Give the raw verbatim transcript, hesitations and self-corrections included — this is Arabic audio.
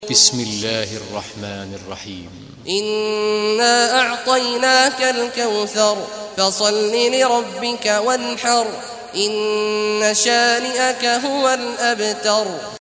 بسم الله الرحمن الرحيم. إنا أعطيناك الكوثر فصل لربك وانحر إن شانئك هو الأبتر.